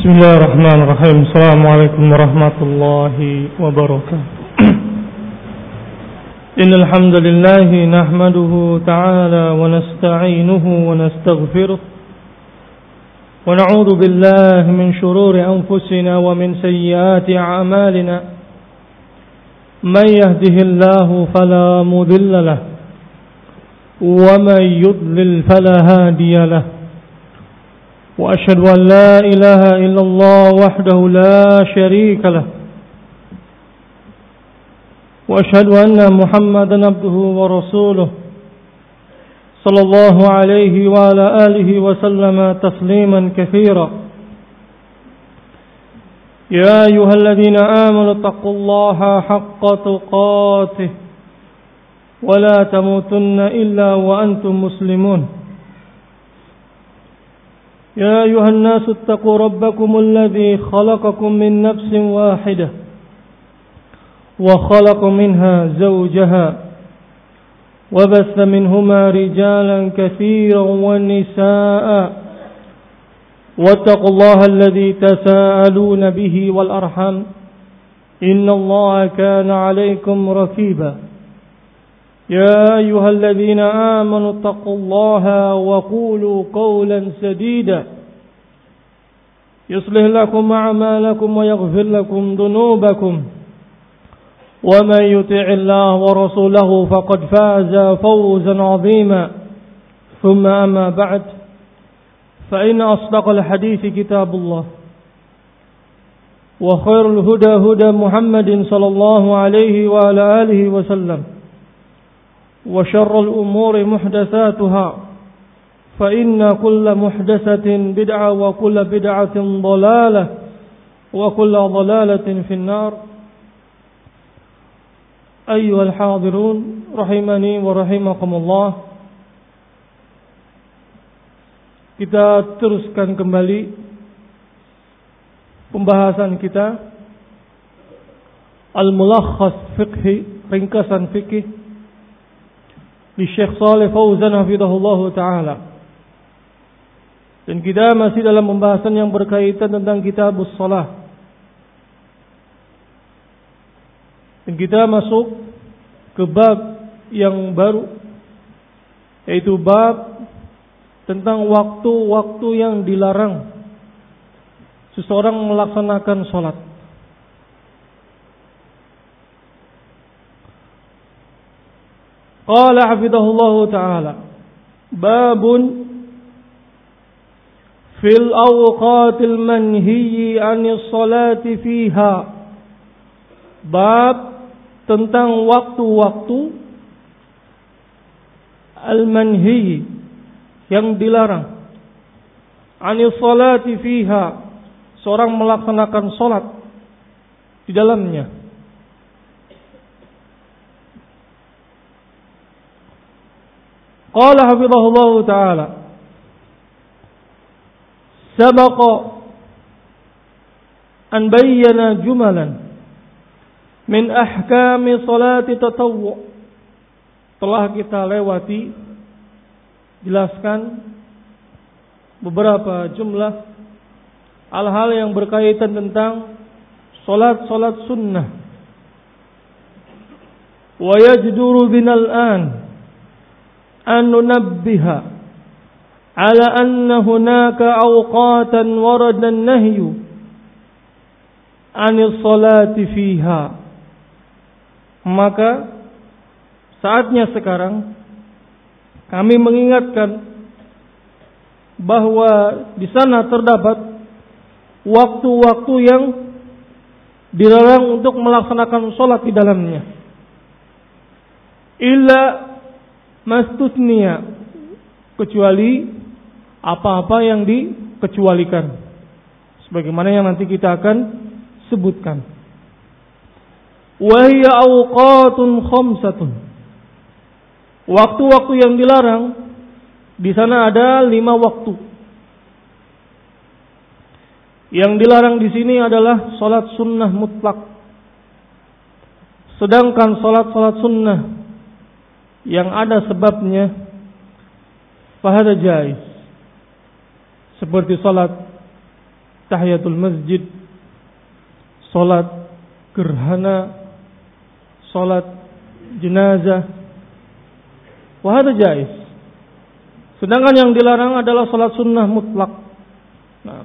Bismillahirrahmanirrahim. Assalamualaikum warahmatullahi wabarakatuh. Innal hamdalillah nahmaduhu ta'ala wa nasta'inuhu wa nastaghfiruh wa na'udzu billahi min shururi anfusina wa min sayyiati a'malina. Man yahdihillahu fala mudilla lahu wa man yudlil fala hadiya lahu. وأشهد أن لا إله إلا الله وحده لا شريك له وأشهد أن محمدا عبده ورسوله صلى الله عليه وعلى آله وسلم تسليما كثيرا. يا أيها الذين آمنوا اتقوا الله حق تقاته ولا تموتن إلا وأنتم مسلمون. يا أيها الناس اتقوا ربكم الذي خلقكم من نفس واحدة وخلق منها زوجها وبث منهما رجالا كثيرا ونساء واتقوا الله الذي تساءلون به والأرحام إن الله كان عليكم رقيبا. يا أيها الذين آمنوا اتقوا الله وقولوا قولا سديدا يصلح لكم أعمالكم ويغفر لكم ذنوبكم ومن يطع الله ورسوله فقد فاز فوزا عظيما. ثم أما بعد فإن أصدق الحديث كتاب الله وخير الهدى هدى محمد صلى الله عليه وعلى آله وسلم وشر الأمور محدثاتها فإن كل محدثة بدعة وكل بدعة ضلالة وكل ضلالة في النار. أيها الحاضرون رحمني ورحمكم الله. Kita teruskan kembali pembahasan kita Al-Mulakhas Fiqhi, ringkasan fikih di Syekh Shalih Fauzan hafizahullah ta'ala. Dan kita masih dalam pembahasan yang berkaitan tentang kitabus shalah. Dan kita masuk ke bab yang baru, yaitu bab tentang waktu-waktu yang dilarang seseorang melaksanakan sholat. Qala hafidhahullahu ta'ala babun fil awqatil manhiyi anis salati fiha. Bab tentang waktu-waktu al-manhiyi yang dilarang anis salati fiha, seorang melaksanakan salat di dalamnya. Qala hafizahullahu ta'ala sabaqa an bayyana jumalan min ahkami salati tatawwu'. Telah kita lewati, jelaskan beberapa jumlah hal-hal yang berkaitan tentang salat-salat sunnah. Wa yajduru binal an أن ننبه على أن هناك أوقاتا ورد النهي عن الصلاة فيها. Maka saatnya sekarang kami mengingatkan bahwa di sana terdapat waktu-waktu yang dilarang untuk melaksanakan sholat di dalamnya. Illa mastusnia, kecuali apa-apa yang dikecualikan, sebagaimana yang nanti kita akan sebutkan. Wa hiya awqatun khamsatun. Waktu-waktu yang dilarang di sana ada 5 waktu. Yang dilarang di sini adalah salat sunnah mutlak. Sedangkan salat-salat sunnah yang ada sebabnya fahada jaiz, seperti salat tahiyatul masjid, salat gerhana, salat jenazah, wa hadza jaiz. Sedangkan yang dilarang adalah salat sunnah mutlak. Nah,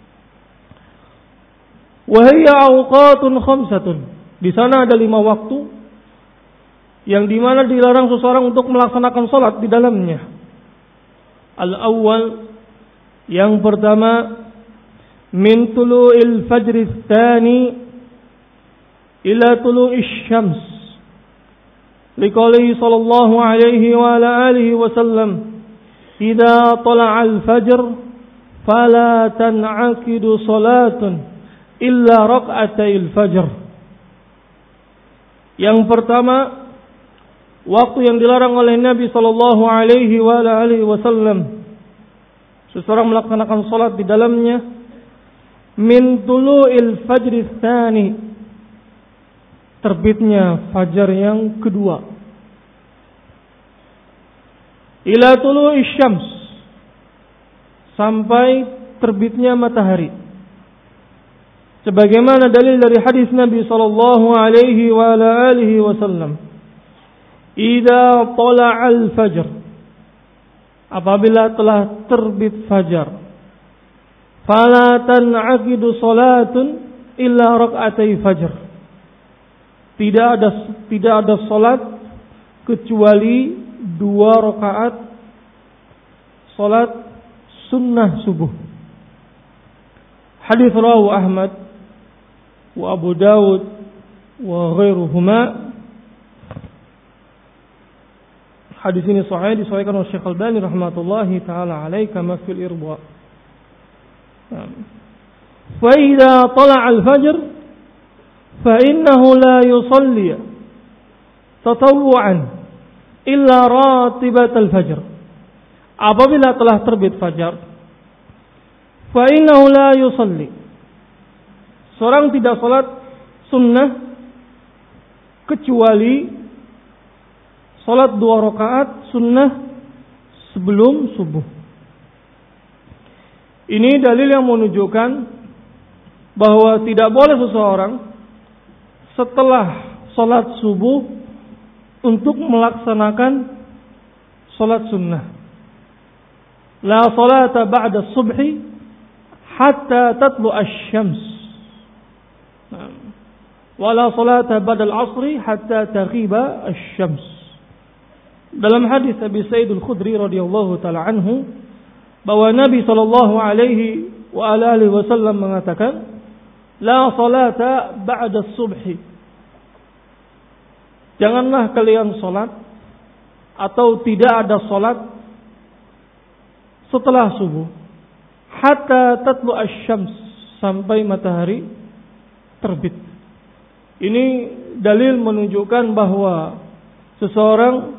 wa hiya awqatun khamsatun. Di sana ada 5 waktu yang dimana dilarang seseorang untuk melaksanakan salat di dalamnya. Al-awwal, yang pertama, min tulu'il fajri tsani ila tulu'ish syams. Liqaulihi sallallahu alaihi wa ala alihi wasallam, idza tala'al fajr fala tan'aqidu salatun illa raq'atayil fajr. Yang pertama, waktu yang dilarang oleh Nabi sallallahu alaihi wa ala alihi wasallam seseorang melaksanakan salat di dalamnya, min tulu'il fajri tsani, terbitnya fajar yang kedua, ila tulu'ish syams, sampai terbitnya matahari. Sebagaimana dalil dari hadis Nabi sallallahu alaihi wa ala alihi wasallam, idza tala'al fajr, apabila telah terbit fajar, fala tan'aqidu salatun illa raq'atay fajr, tidak ada salat kecuali 2 rakaat salat sunnah subuh. Hadis rawahu Ahmad wa Abu Dawud wa ghairuhuma. Hadis ini sahih, disahihkan oleh Syekh Al-Albani rahmatullahi taala alaihi kama fil irba. Fa idza tala'a al-fajr fa innahu la yusalli tatawwu'an illa ratibat al-fajr. Apabila telah terbit fajar, fa innahu la yusalli, seorang tidak salat sunnah kecuali salat 2 rakaat sunnah sebelum subuh. Ini dalil yang menunjukkan bahwa tidak boleh seseorang setelah salat subuh untuk melaksanakan salat sunnah. La salata ba'da subhi hatta tatlu asy-syams. Wa la salata ba'da al-'asri hatta taghiba asy-syams. Dalam hadis Abi Sa'id Al-Khudri radhiyallahu taala anhu, bahwa Nabi sallallahu alaihi wa alihi wasallam mengatakan, la salata ba'da subhi. Janganlah kalian salat atau tidak ada salat setelah subuh hatta tatlu asy-syams, sampai matahari terbit. Ini dalil menunjukkan bahwa seseorang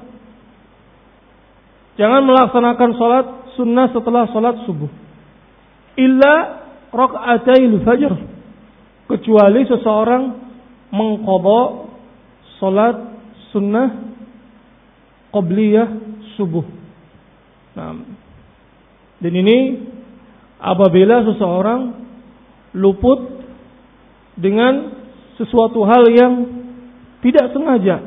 jangan melaksanakan salat sunnah setelah salat subuh illa raq'atayil fajr, kecuali seseorang mengqadha salat sunnah qabliyah subuh. Dan ini apabila seseorang luput dengan sesuatu hal yang tidak sengaja.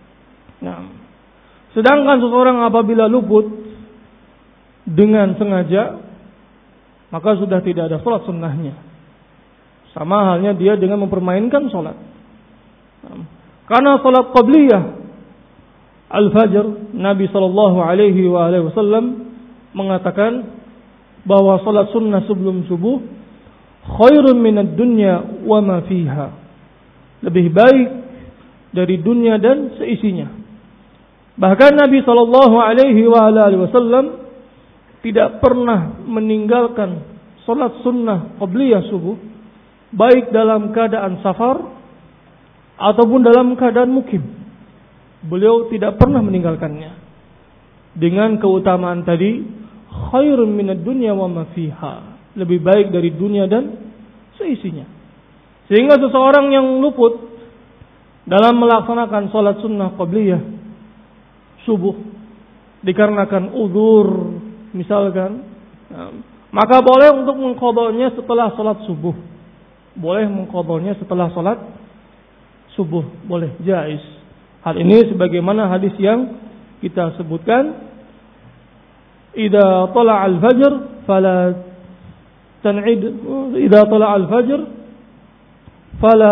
Sedangkan seseorang apabila luput dengan sengaja, maka sudah tidak ada salat sunnahnya. Sama halnya dia dengan mempermainkan salat. Karena salat qabliyah al-fajr, Nabi sallallahu alaihi wasallam mengatakan bahwa salat sunnah sebelum subuh khairun minad dunya wa ma fiha, lebih baik dari dunia dan seisinya. Bahkan Nabi sallallahu alaihi wasallam tidak pernah meninggalkan salat sunnah qabliyah subuh, baik dalam keadaan safar ataupun dalam keadaan mukim. Beliau tidak pernah meninggalkannya, dengan keutamaan tadi, khairun minad dunya wa ma fiha, lebih baik dari dunia dan seisinya. Sehingga seseorang yang luput dalam melaksanakan salat sunnah qabliyah subuh dikarenakan uzur misalkan, maka boleh untuk mengqadanya setelah salat subuh. Boleh mengqadanya setelah salat subuh, boleh, jaiz. Hal ini sebagaimana hadis yang kita sebutkan, idza tala'al fajr fala tan'id, idza tala'al fajr fala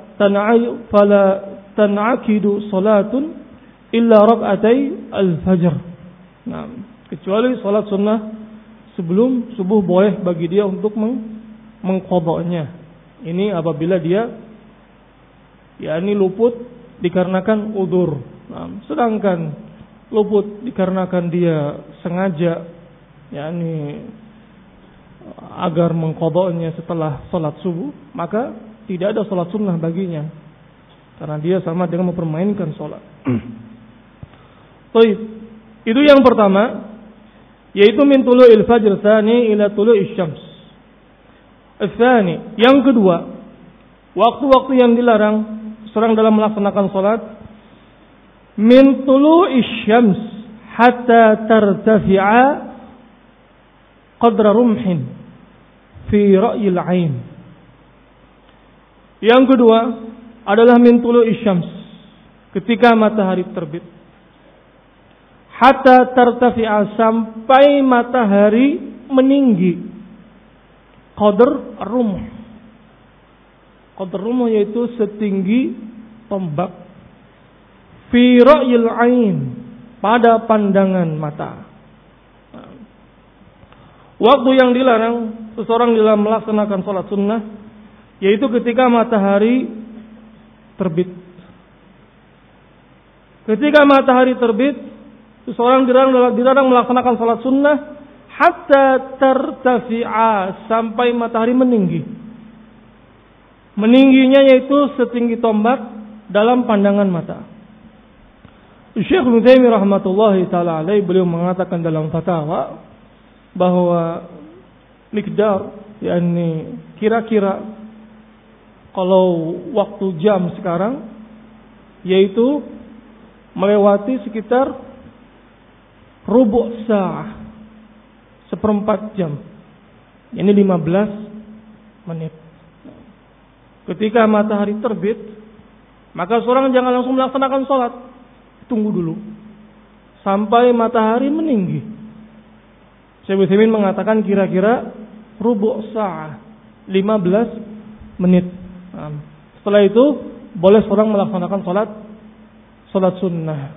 tan'akidu salatun illa rak'atay al-fajr. Nah, kecuali salat sunnah sebelum subuh boleh bagi dia untuk mengqadanya. Ini apabila dia yakni luput dikarenakan udzur. Nah, sedangkan luput dikarenakan dia sengaja yakni agar mengqadanya setelah salat subuh, maka tidak ada salat sunnah baginya, karena dia sama dengan mempermainkan salat. Baik, itu yang pertama, yaitu min tulu'il fajr tsani ila tulu'isy syams. Tsani, yang kedua, waktu-waktu yang dilarang seorang dalam melaksanakan salat, min tulu'isy syams hatta tartafi'a qadra rumhin fi ra'yil 'ain. Yang kedua adalah min tulu'isy syams, ketika matahari terbit, hatta tartafi'a, sampai matahari meninggi, qadr rumh. Qadr rumh yaitu setinggi tombak, fi ra'yil 'ain, pada pandangan mata. Waktu yang dilarang seseorang dalam melaksanakan salat sunnah, yaitu ketika matahari terbit. Ketika matahari terbit, seseorang dilarang melaksanakan salat sunnah hatta tartafi'a, sampai matahari meninggi. Meningginya yaitu setinggi tombak dalam pandangan mata. Syekh Ibnu Taimiyah rahmatullahi taala alaihi, beliau mengatakan dalam fatwa bahwa miqdar, yakni kira-kira kalau waktu jam sekarang, yaitu melewati sekitar rubu' sa'ah, seperempat jam, ini 15 menit. Ketika matahari terbit, maka seorang jangan langsung melaksanakan sholat, tunggu dulu sampai matahari meninggi. Syekh Utsaimin mengatakan kira-kira rubu' sa'ah, 15 menit. Setelah itu boleh seorang melaksanakan salat sunnah.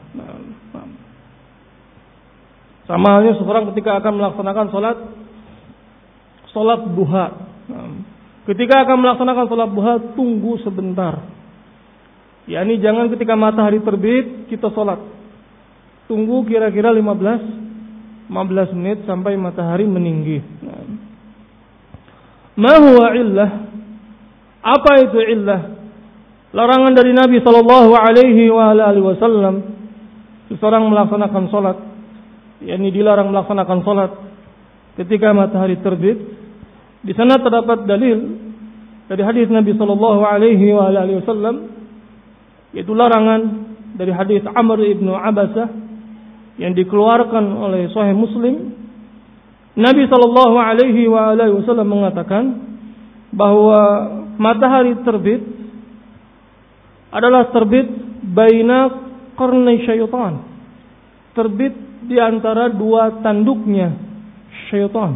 Sama halnya seorang ketika akan melaksanakan salat duha. Ketika akan melaksanakan salat duha, tunggu sebentar. yakni jangan ketika matahari terbit kita salat. Tunggu kira-kira 15 menit sampai matahari meninggi. Ma huwa illah? Apa itu illah? Larangan dari Nabi sallallahu alaihi wasallam seseorang melaksanakan salat, yakni dilarang melaksanakan salat ketika matahari terbit. Di sana terdapat dalil dari hadis Nabi sallallahu alaihi wasallam, yaitu larangan dari hadis Amr ibn Abasah yang dikeluarkan oleh Sahih Muslim. Nabi sallallahu alaihi wasallam mengatakan bahwa matahari terbit adalah terbit baina qarnai syaitan, terbit di antara dua tanduknya syaitan.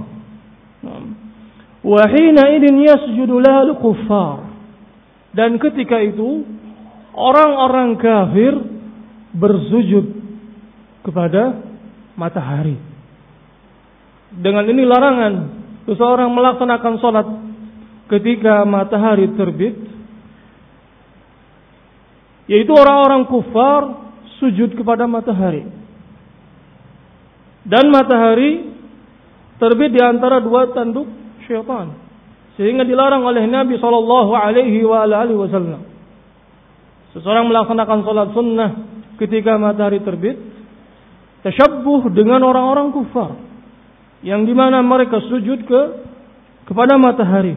Wa hina idin yasjudu lahul kuffar, dan ketika itu orang-orang kafir bersujud kepada matahari. Dengan ini larangan seseorang melaksanakan salat ketika matahari terbit, yaitu orang-orang kufar sujud kepada matahari. Dan matahari terbit di antara dua tanduk syaitan, sehingga dilarang oleh Nabi sallallahu alaihi wasallam seseorang melaksanakan salat sunnah ketika matahari terbit tasyabbuh dengan orang-orang kufar yang dimana mereka sujud kepada matahari.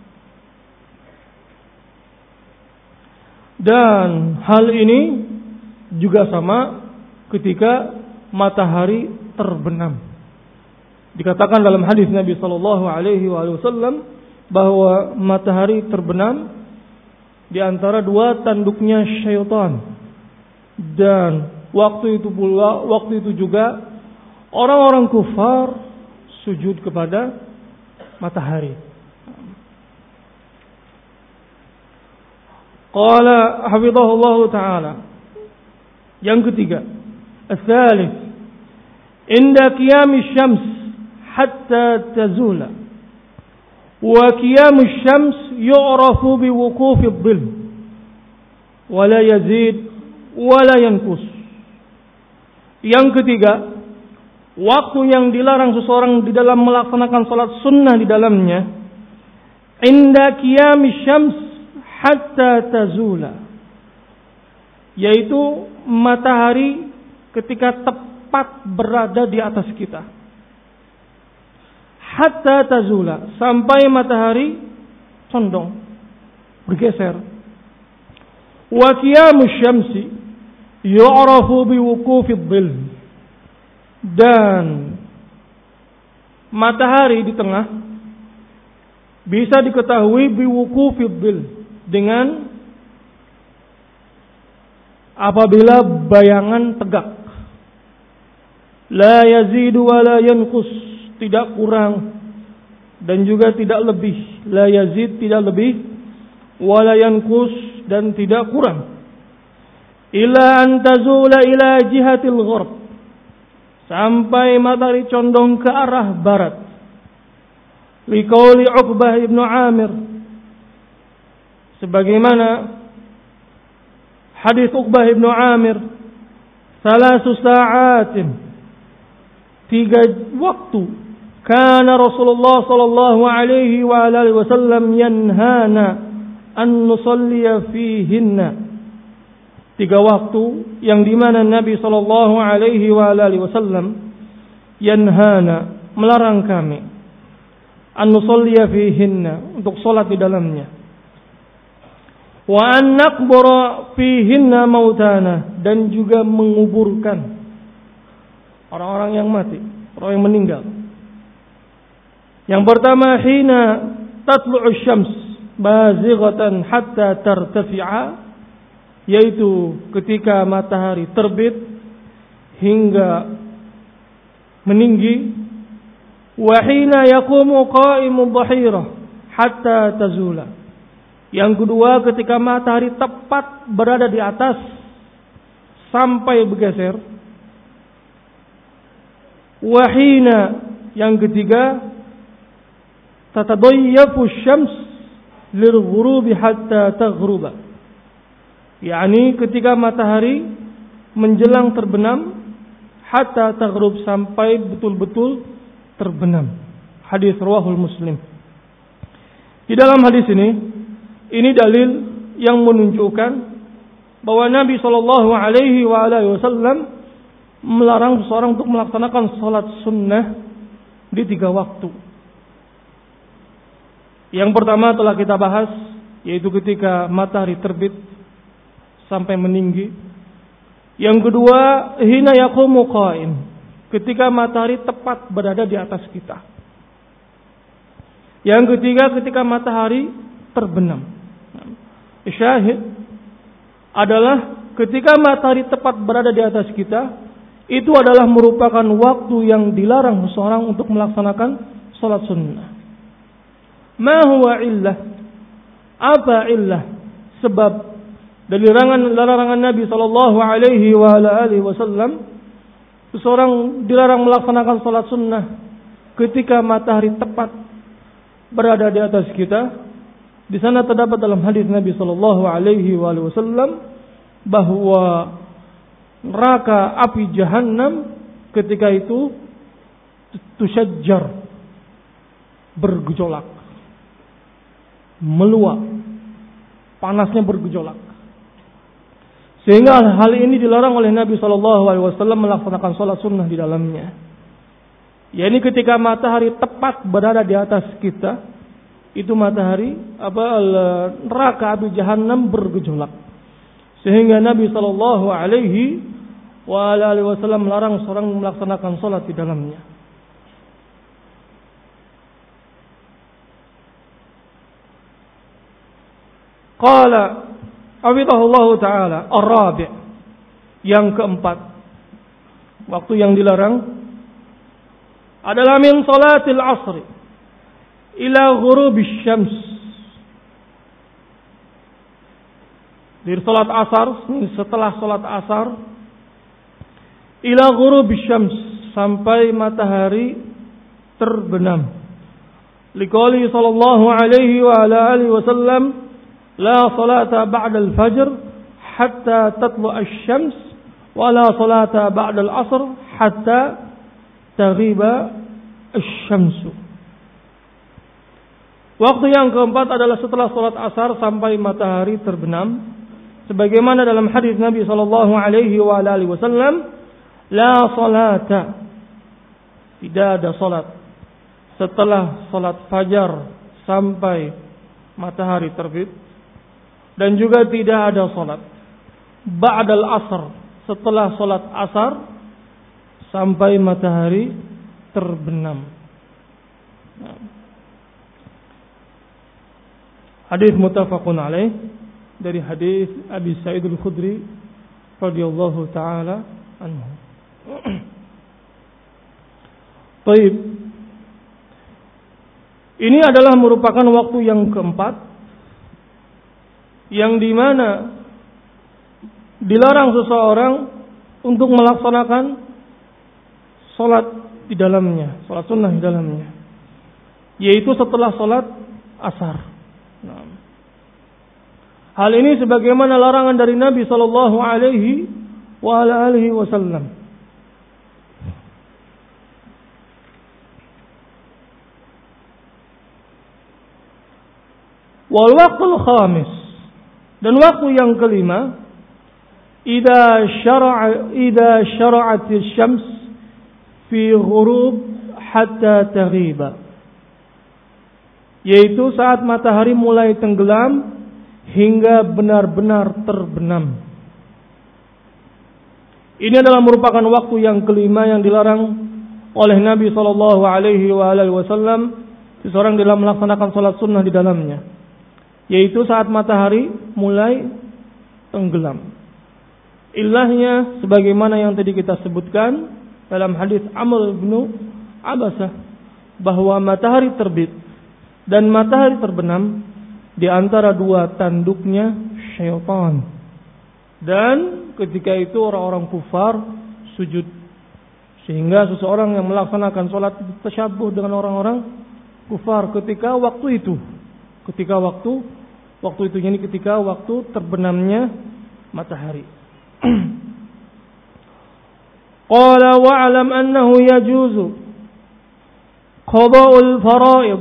Dan hal ini juga sama ketika matahari terbenam. Dikatakan dalam hadis Nabi sallallahu alaihi wasallam bahwa matahari terbenam di antara dua tanduknya syaitan. Dan waktu itu juga orang-orang kufar sujud kepada matahari. Qala hafizahullahu ta'ala. Yang ketiga, الثالث عند قيام الشمس حتى تزول وقيام الشمس يعرف بوقوف الظل ولا يزيد ولا ينقص. Yang ketiga, waktu yang dilarang seseorang di dalam melaksanakan salat sunnah di dalamnya, inda qiyami syams hatta tazula, yaitu matahari ketika tepat berada di atas kita. Hatta tazula, sampai matahari condong, bergeser. Wa qiyamus syamsi yu'rafu biwuqufid dhil, dan matahari di tengah bisa diketahui biwuqufid dhil, dengan apabila bayangan tegak. La yazidu wa la yanqus, tidak kurang dan juga tidak lebih. La yazid, tidak lebih, wa la yanqus, dan tidak kurang. Ila an tazula ila jihatil gharb, sampai matahari condong ke arah barat. Liqauli Uqbah ibnu Amir, sebagaimana hadis Uqbah ibnu Amir, salasu sa'atin, 3 waktu, kana Rasulullah sallallahu alaihi wa alihi wasallam yanhana an nusalliya fihinna. 3 waktu yang dimana Nabi sallallahu alaihi wa alihi wasallam yanhana, melarang kami, an nusalliya fihinna, untuk salat di dalamnya. Wa an naqbura fihinna mautana, dan juga menguburkan orang-orang yang mati, orang yang meninggal. Yang pertama, hina tatlu'u syams bazighatan hatta tartafi'a, yaitu ketika matahari terbit hingga meninggi. Wa hina yaqumu qa'imu dhahirah hatta tazula, yang kedua ketika matahari tepat berada di atas sampai bergeser. Wahina, yang ketiga, tatadayyafu syams lilghurubi hatta taghruba, yakni ketika matahari menjelang terbenam, hatta taghrub, sampai betul-betul terbenam. Hadis riwayat Muslim. Di dalam hadis ini dalil yang menunjukkan bahwa Nabi sallallahu alaihi wasallam melarang seseorang untuk melaksanakan salat sunnah di 3 waktu. Yang pertama telah kita bahas, yaitu ketika matahari terbit sampai meninggi. Yang kedua, hina yaqumu qa'im, ketika matahari tepat berada di atas kita. Yang ketiga, ketika matahari terbenam. Syahid adalah ketika matahari tepat berada di atas kita, itu adalah merupakan waktu yang dilarang seseorang untuk melaksanakan salat sunnah. Ma huwa illah? Apa illah? Sebab dari larangan Nabi sallallahu alaihi wasallam, seseorang dilarang melaksanakan salat sunnah ketika matahari tepat berada di atas kita. Di sana terdapat dalam hadis Nabi sallallahu alaihi wasallam bahwa neraka api Jahannam ketika itu tusyajjar, bergejolak, meluap, panasnya bergejolak. Sehingga hal ini dilarang oleh Nabi SAW melaksanakan sholat sunnah di dalamnya. yakni ketika matahari tepat berada di atas kita, itu matahari neraka api Jahannam bergejolak. Sehingga Nabi sallallahu alaihi wasallam melarang seorang melaksanakan salat di dalamnya. Qala hafizahullahu ta'ala ar-rabi', yang keempat, waktu yang dilarang adalah min salatil asri ila ghurubis syams, dari salat asar, setelah salat asar, ila ghurubis syams, sampai matahari terbenam. Liqauli sallallahu alaihi wa ala alihi wasallam, la salata ba'da al-fajr hatta tatlu'a asy-syams wa la salata ba'da al-'asr hatta taghiba asy-syamsu. Waktu yang keempat adalah setelah salat asar sampai matahari terbenam, sebagaimana dalam hadis Nabi sallallahu alaihi wa ala alihi wasallam, la salata, tidak ada salat setelah salat fajar sampai matahari terbit, dan juga tidak ada salat ba'dal asr, setelah salat asar sampai matahari terbenam. Hadis muttafaqun alaih, dari hadis Abi Sa'id Al-Khudri radhiyallahu taala anhu. Baik. Ini adalah merupakan waktu yang keempat yang dimana dilarang seseorang untuk melaksanakan salat di dalamnya, salat sunnah di dalamnya, yaitu setelah salat asar. Hal ini sebagaimana larangan dari Nabi sallallahu alaihi wa ala alihi wasallam. Wal waqtul khamis, dan waktu yang kelima, idza syara'atis syams fi ghurub hatta taghiba, yaitu saat matahari mulai tenggelam hingga benar-benar terbenam. Ini adalah merupakan waktu yang kelima yang dilarang oleh Nabi sallallahu alaihi wasallam seseorang dalam melaksanakan salat sunnah di dalamnya, yaitu saat matahari mulai tenggelam. Ilahnya sebagaimana yang tadi kita sebutkan dalam hadis Amr bin Abasah, bahwa matahari terbit dan matahari terbenam di antara dua tanduknya syaitan, dan ketika itu orang-orang kufar sujud, sehingga seseorang yang melaksanakan salat tasyabuh dengan orang-orang kufar ketika waktu itu, ketika waktu terbenamnya matahari. Qala wa'lam annahu yajuzu qada'ul fara'id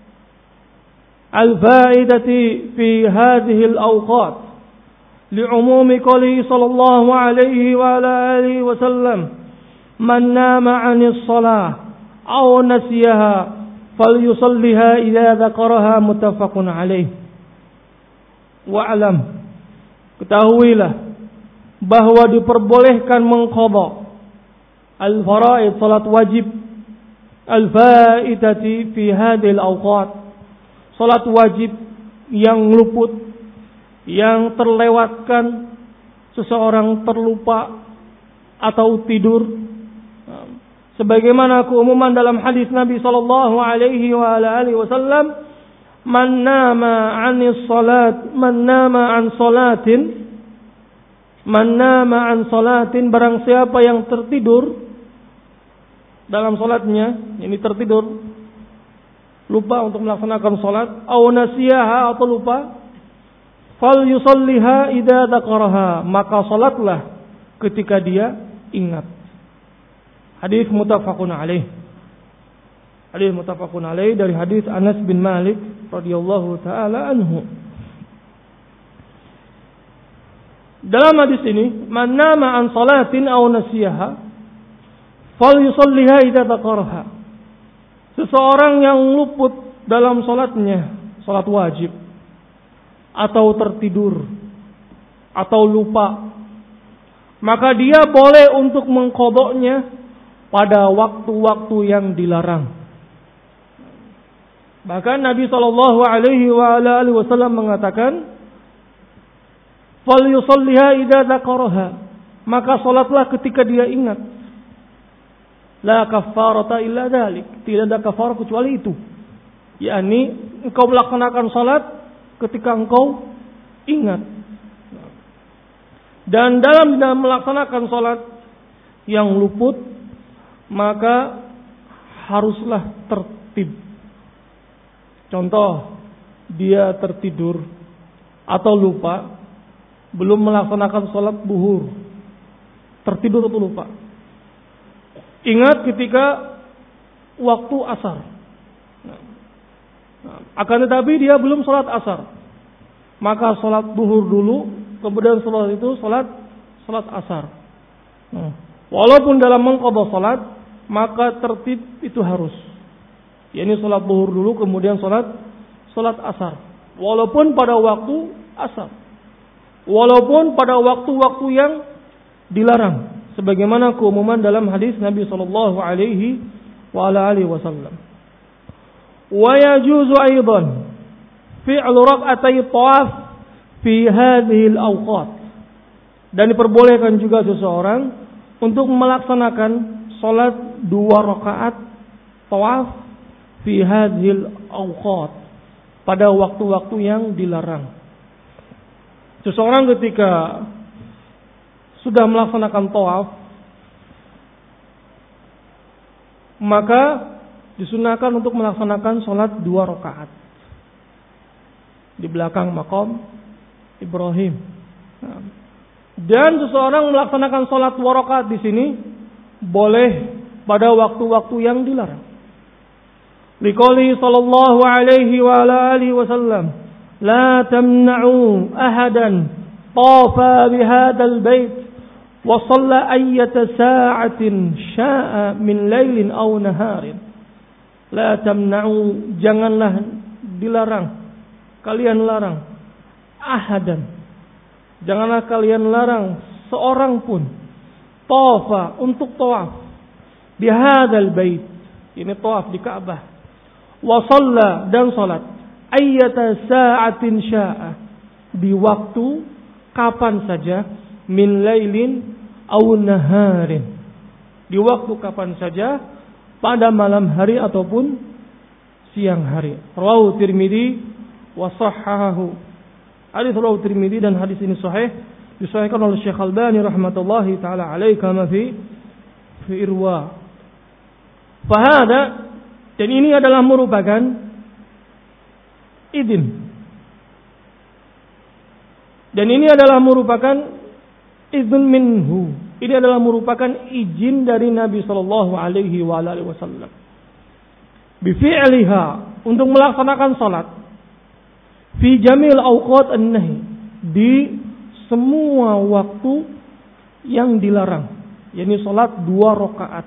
al-fa'idati fi hadhihi al-awqat li'umumi qawlihi sallallahu alaihi wa ala alihi wa sallam, man nama 'anis shalah aw nasiyaha falyusalliha idza dzakaraha, muttafaqun alaih. Wa'lam, ketahuilah bahwa diperbolehkan mengqadha al-fara'id, salat wajib, al-fa'idati fi hadhihi al-awqat, salat wajib yang luput, yang terlewatkan, seseorang terlupa atau tidur, sebagaimana keumuman dalam hadis Nabi sallallahu alaihi wa alihi wasallam, man nama 'anis salat, man nama 'an salatin, barang siapa yang tertidur dalam salatnya, ini tertidur, lupa untuk melaksanakan salat, aw nasiyaha, atau lupa, fal yusalliha idza dzakaraha, maka salatlah ketika dia ingat. Hadis muttafaqun alaih. Hadis muttafaqun alaih dari hadis Anas bin Malik radhiyallahu taala anhu. Dalam hadis ini, man nama an salatin aw nasiyaha fal yusalliha idza dzakaraha. Seseorang yang luput dalam salatnya, salat wajib, atau tertidur, atau lupa, maka dia boleh untuk mengqadhanya pada waktu-waktu yang dilarang. Bahkan Nabi sallallahu alaihi wasallam mengatakan, falyusalliha idza dzakaraha, maka salatlah ketika dia ingat. La kaffarata illa dzalik, tidak ada kafarah kecuali itu. yakni engkau melaksanakan salat ketika engkau ingat. Dan dalam melaksanakan salat yang luput, maka haruslah tertib. Contoh, dia tertidur atau lupa, belum melaksanakan salat zuhur, tertidur atau lupa. Ingat ketika waktu asar. Akan tetapi dia belum salat asar, maka salat zuhur dulu, kemudian salat itu salat asar. Walaupun dalam mengqadha salat, maka tertib itu harus. Yakni salat zuhur dulu, kemudian salat asar. Walaupun pada waktu asar, walaupun pada waktu-waktu yang dilarang, sebagaimana keumuman dalam hadis Nabi sallallahu alaihi wasallam. Wa yajuzu aidan fi'lu rak'atay tawaf fi hadhihi al-awqat. Dan diperbolehkan juga seseorang untuk melaksanakan salat 2 rakaat tawaf fi hadhihi al-awqat, pada waktu-waktu yang dilarang. Seseorang ketika sudah melaksanakan tawaf, maka disunahkan untuk melaksanakan salat 2 rakaat di belakang maqam Ibrahim. Dan seseorang melaksanakan salat 2 rakaat di sini boleh pada waktu-waktu yang dilarang. Liqouli sallallahu alaihi wa ala alihi wasallam, la tamna'u ahadan tafa bihadzal bait wa shalla ayyata sa'atin sya'a min lailin aw naharin. La tamna'u, janganlah dilarang, kalian larang, ahadan, janganlah kalian larang seorang pun, tawafa, untuk tawaf, bihadzal bait, ini tawaf di Ka'bah, wa shalla, dan salat, ayyata sa'atin sya'a, di waktu kapan saja, min lailin aw naharin, di waktu kapan saja, pada malam hari ataupun siang hari. Rawahu Tirmidzi wa sahhahahu. Hadis rawahu Tirmidzi, dan hadis ini sahih, disahihkan oleh Syekh Albani rahmatullahi taala alaihi kama fi Irwa. Fahada, dan ini adalah merupakan izin. Dan ini adalah merupakan izin minhu. Ini adalah merupakan izin dari Nabi sallallahu alaihi wasallam. Bifi'liha, untuk melaksanakan salat fi jamil awqat an-nahi, di semua waktu yang dilarang, yakni salat 2 rakaat.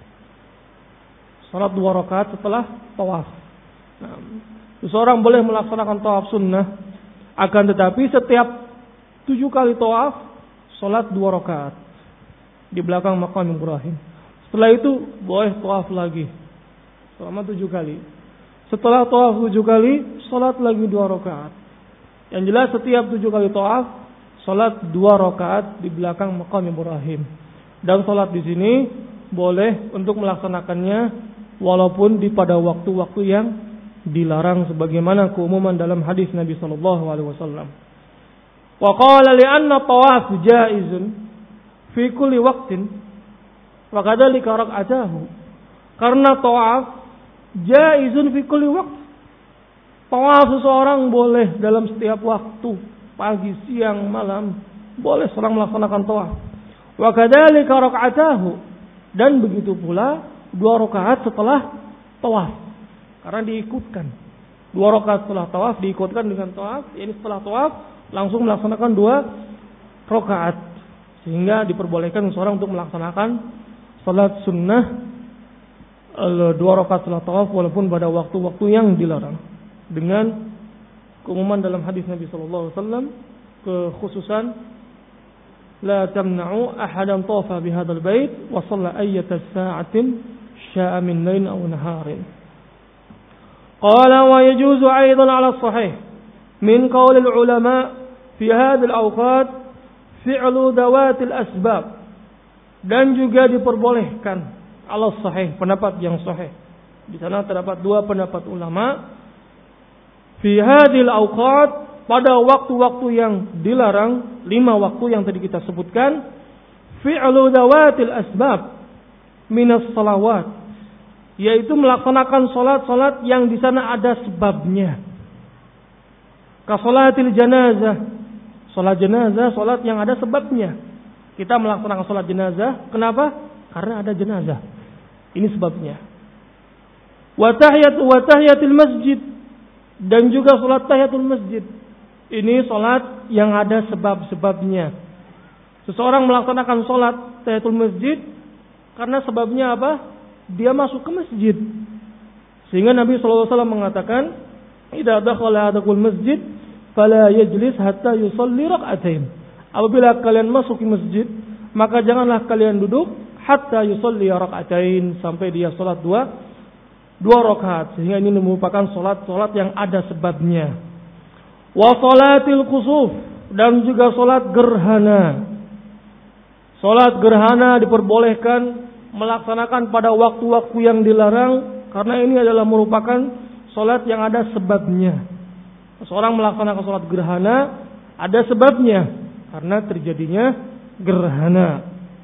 Salat 2 rakaat setelah tawaf. Seseorang boleh melaksanakan tawaf sunnah, akan tetapi setiap 7 kali tawaf salat 2 rakaat di belakang maqam Ibrahim. Setelah itu boleh tawaf lagi selama 7 kali. Setelah tawaf 7 kali, salat lagi 2 rakaat. Yang jelas setiap 7 kali tawaf, salat 2 rakaat di belakang maqam Ibrahim. Dan salat di sini boleh untuk melaksanakannya walaupun pada waktu-waktu yang dilarang, sebagaimana keumuman dalam hadis Nabi sallallahu alaihi wasallam. Wa qala li anna tawaf jaizun fi kulli waqtin wa kadzalika rak'atahu, karena tawaf jaizun fi kulli waqt, tawaf seseorang boleh dalam setiap waktu, pagi, siang, malam, boleh seorang melaksanakan tawaf. Wa kadzalika rak'atahu, dan begitu pula 2 rakaat setelah tawaf, karena diikutkan 2 rakaat setelah tawaf, diikutkan dengan tawaf, ini setelah tawaf langsung melaksanakan 2 rakaat, sehingga diperbolehkan seorang untuk melaksanakan salat sunnah 2 rakaat setelah tawaf walaupun pada waktu-waktu yang dilarang, dengan keumuman dalam hadis Nabi sallallahu alaihi wasallam, kekhususan la tamna'u ahadan tawafa bihadzal bait wa shalla ayyata sa'atin sya'a min lailin aw naharin. Qala wa yajuzu aidan 'ala sahih min qaulil ulama fi hadhil awqat fi'lu dawatil asbab, dan juga diperbolehkan ala sahih, pendapat yang sahih. Di sana terdapat dua pendapat ulama. Fi hadhil awqat, pada waktu-waktu yang dilarang, 5 waktu yang tadi kita sebutkan, fi'lu dawatil asbab minas salawat, yaitu melaksanakan salat-salat yang di sana ada sebabnya. Ka salatil janazah, salat jenazah, salat yang ada sebabnya. Kita melaksanakan salat jenazah, kenapa? Karena ada jenazah. Ini sebabnya. Wa tahiyatul masjid, dan juga salat tahiyatul masjid. Ini salat yang ada sebab-sebabnya. Seseorang melaksanakan salat tahiyatul masjid karena sebabnya apa? Dia masuk ke masjid. Sehingga Nabi SAW mengatakan, "Idza dakhala ahadakumul masjid fala yajlis hatta yusalli rak'atain." Apabila kalian masuk ke masjid, maka janganlah kalian duduk hatta yusalli rak'atain, sampai dia salat dua rakaat. Sehingga ini merupakan salat yang ada sebabnya. Wa salatil khusuf, dan juga salat gerhana. Salat gerhana diperbolehkan melaksanakan pada waktu-waktu yang dilarang, karena ini adalah merupakan salat yang ada sebabnya. Seorang melaksanakan salat gerhana ada sebabnya, karena terjadinya gerhana.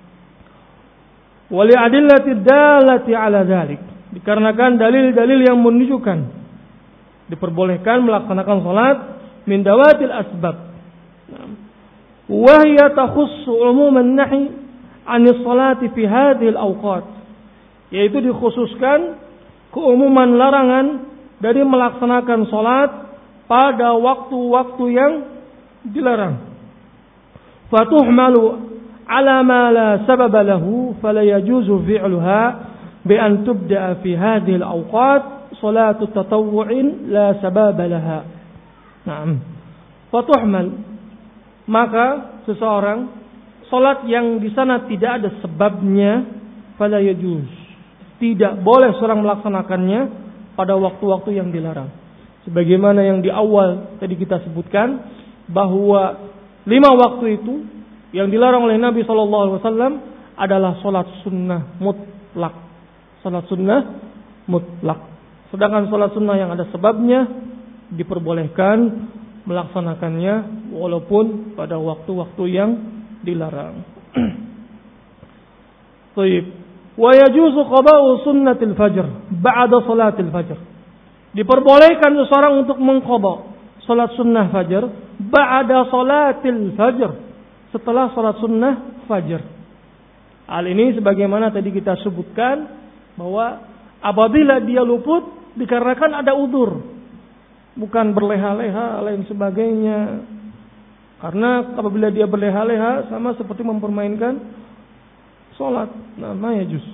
Wali adillati dalati ala dzalik, dikarenakan dalil-dalil yang menunjukkan diperbolehkan melaksanakan salat min dawatil asbab. Wa hiya takhussu umuman nahi anis salati fi hadhil awqat, yaitu dikhususkan keumuman larangan dari melaksanakan salat pada waktu-waktu yang dilarang. Fatuhmalu ala ma la sababa lahu fala yajuzu fi'luha bi an tubda'a fi hadhil awqat salatu tatawwu'in la sababa laha. Naam. Fatuhmal, maka seseorang salat yang di sana tidak ada sebabnya, fala yajuz, tidak boleh seorang melaksanakannya pada waktu-waktu yang dilarang. Sebagaimana yang di awal tadi kita sebutkan, bahwa 5 waktu itu yang dilarang oleh Nabi SAW adalah salat sunnah mutlak. Salat sunnah mutlak. Sedangkan salat sunnah yang ada sebabnya diperbolehkan melaksanakannya walaupun pada waktu-waktu yang dilarang. Baik. Wa yajuzu qada'u sunnatil fajr ba'da salatil fajr. Diperbolehkan seseorang untuk mengqada salat sunnah fajar ba'da salatil fajr, setelah salat sunnah fajar. Hal ini sebagaimana tadi kita sebutkan, bahwa apabila dia luput dikarenakan ada udzur, bukan berleha-leha lain sebagainya. Karena apabila dia berleha-leha sama seperti mempermainkan salat, namanya juz.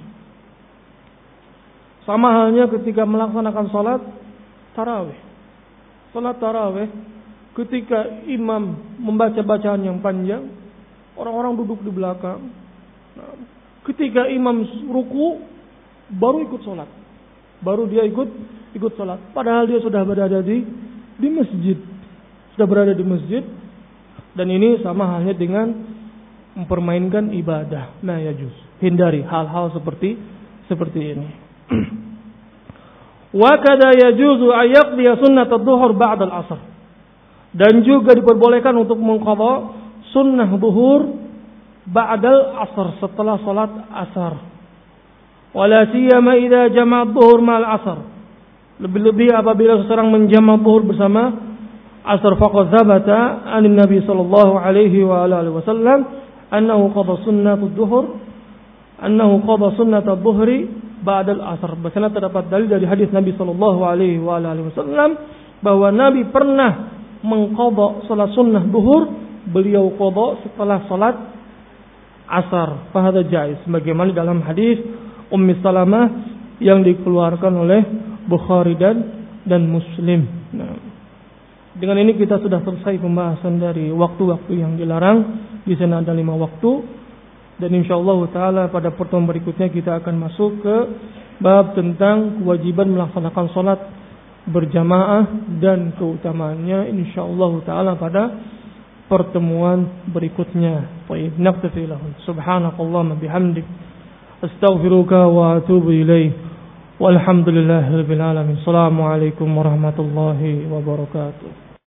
Sama halnya ketika melaksanakan salat tarawih. Salat tarawih, ketika imam membaca bacaan yang panjang, orang-orang duduk di belakang. Ketika imam ruku, baru ikut salat. Baru dia ikut salat. Padahal dia sudah berada di masjid. Sudah berada di masjid. Dan ini sama halnya dengan mempermainkan ibadah. Nah ya juz. Hindari hal-hal seperti ini. Wa kada yajuzu ayaqdi sunnat adh-dhuhr ba'da al-'asr. Dan juga diperbolehkan untuk mengqadha sunnah zuhur ba'dal 'asr, setelah salat asar. Wala siyama idza jama'a adh-dhuhr ma'al 'asr. Lebih-lebih apabila seseorang menjama' zuhur bersama asar, faqad thabata 'an Nabi sallallahu alaihi wa alihi wasallam annahu qadha sunnat adh-dhuhr, annahu qadha sunnat adh-dhuhri ba'dal asar. Bahkan terdapat dalil dari hadis Nabi sallallahu alaihi wa alihi wasallam bahwa Nabi pernah mengqadha salat sunnah zuhur, beliau qadha setelah salat asar. Fa hadza jaiz, sebagaimana dalam hadis Ummi Salamah yang dikeluarkan oleh Bukhari dan Muslim. Nah, dengan ini kita sudah selesai pembahasan dari waktu-waktu yang dilarang. Di sana ada 5 waktu. Dan insyaallah taala pada pertemuan berikutnya kita akan masuk ke bab tentang kewajiban melaksanakan salat berjamaah dan keutamaannya insyaallah taala pada pertemuan berikutnya. Baik, naktafi lahun. Subhanakallahumma bihamdik, astaghfiruka wa atubu ilaih. Walhamdulillahirabbil alamin. Assalamualaikum warahmatullahi wabarakatuh.